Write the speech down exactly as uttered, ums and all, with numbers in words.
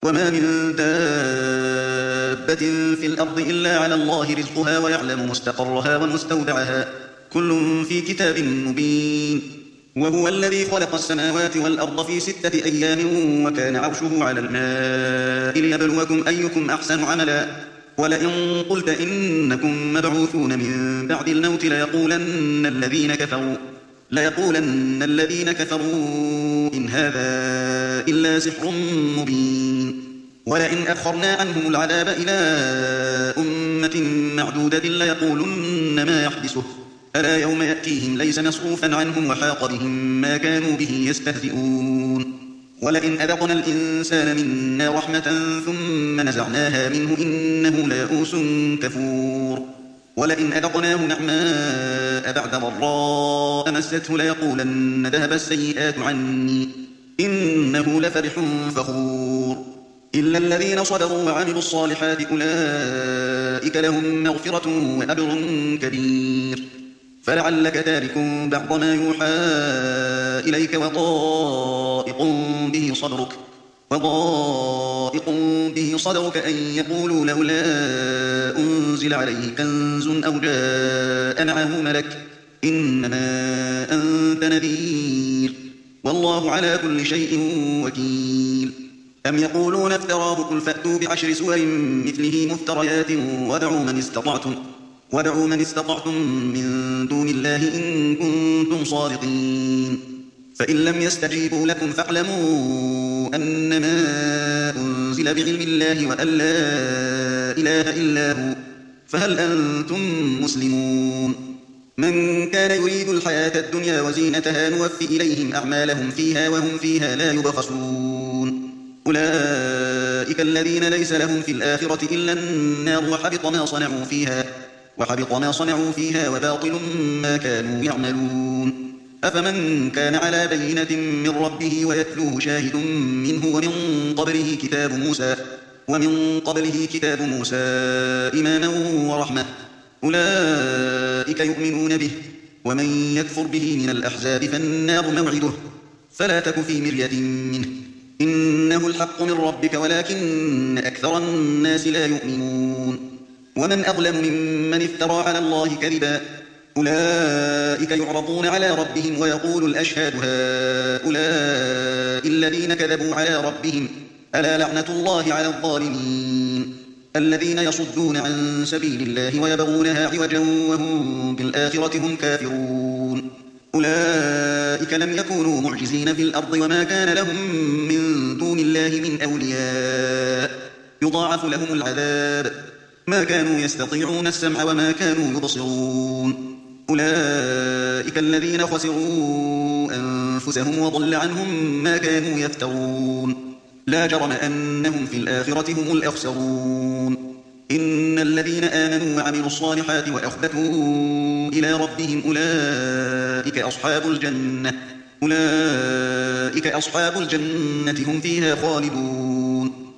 وما من دابة في الأرض إلا على الله رزقها ويعلم مستقرها ومستودعها كل في كتاب مبين. وهو الذي خلق السماوات والأرض في ستة أيام وكان عرشه على الماء ليبلوكم أيكم أحسن عملا. ولئن قلت إنكم مبعوثون من بعد الموت ليقولن الذين كفروا ليقولن الذين كفروا إن هذا إلا سحر مبين. ولئن أخرنا عنهم العذاب إلى أمة معدودة ليقولن ما يحبسه ألا يوم يأتيهم ليس مصروفا عنهم وحاق بهم ما كانوا به يستهزئون. ولئن أذقنا الإنسان منا رحمة ثم نزعناها منه إنه ليئوس كفور. ولئن أذقناه نعماء بعد ضراء مسته ليقولن ذهب السيئات عني إنه لفرح فخور. إلا الذين صبروا وعملوا الصالحات أولئك لهم مغفرة وأجر كبير. فلعلك تارك بعض ما يوحى إليك وضائق به صدرك وضائق به صدرك أن يقولوا لولا أنزل عليه كنز أو جاء معه ملك إنما أنت نذير والله على كل شيء وكيل. أم يقولون افتراه قل فأتوا بعشر سور مثله مفتريات وادعوا من استطعتم وادعوا من استطعتم من دون الله إن كنتم صادقين. فإن لم يستجيبوا لكم فاعلموا أنما أنزل بعلم الله وأن لا إله إلا هو فهل أنتم مسلمون. من كان يريد الحياة الدنيا وزينتها نوفي إليهم أعمالهم فيها وهم فيها لا يبخسون. أولئك الذين ليس لهم في الآخرة إلا النار وحبط ما صنعوا فيها وحبط ما صنعوا فيها وباطل ما كانوا يعملون. أفمن كان على بينة من ربه ويتلوه شاهد منه ومن قبله كتاب موسى ومن قبله كتاب موسى إماما ورحمة أولئك يؤمنون به. ومن يكفر به من الأحزاب فالنار موعده فلا تك في مرية منه إنه الحق من ربك ولكن أكثر الناس لا يؤمنون. ومن أظلم ممن افترى على الله كذبا أولئك يعرضون على ربهم ويقول الأشهاد هؤلاء الذين كذبوا على ربهم ألا لعنة الله على الظالمين الذين يصدون عن سبيل الله ويبغونها عوجا وهم بالآخرة هم كافرون. أولئك لم يكونوا معجزين في الأرض وما كان لهم من دون الله من أولياء يضاعف لهم العذاب ما كانوا يستطيعون السمع وما كانوا يبصرون. أولئك الذين خسروا أنفسهم وضل عنهم ما كانوا يفترون. لا جرم أنهم في الآخرة هم الأخسرون. إن الذين آمنوا وعملوا الصالحات وأخبتوا إلى ربهم أولئك أصحاب الجنة أولئك أصحاب الجنة هم فيها خالدون.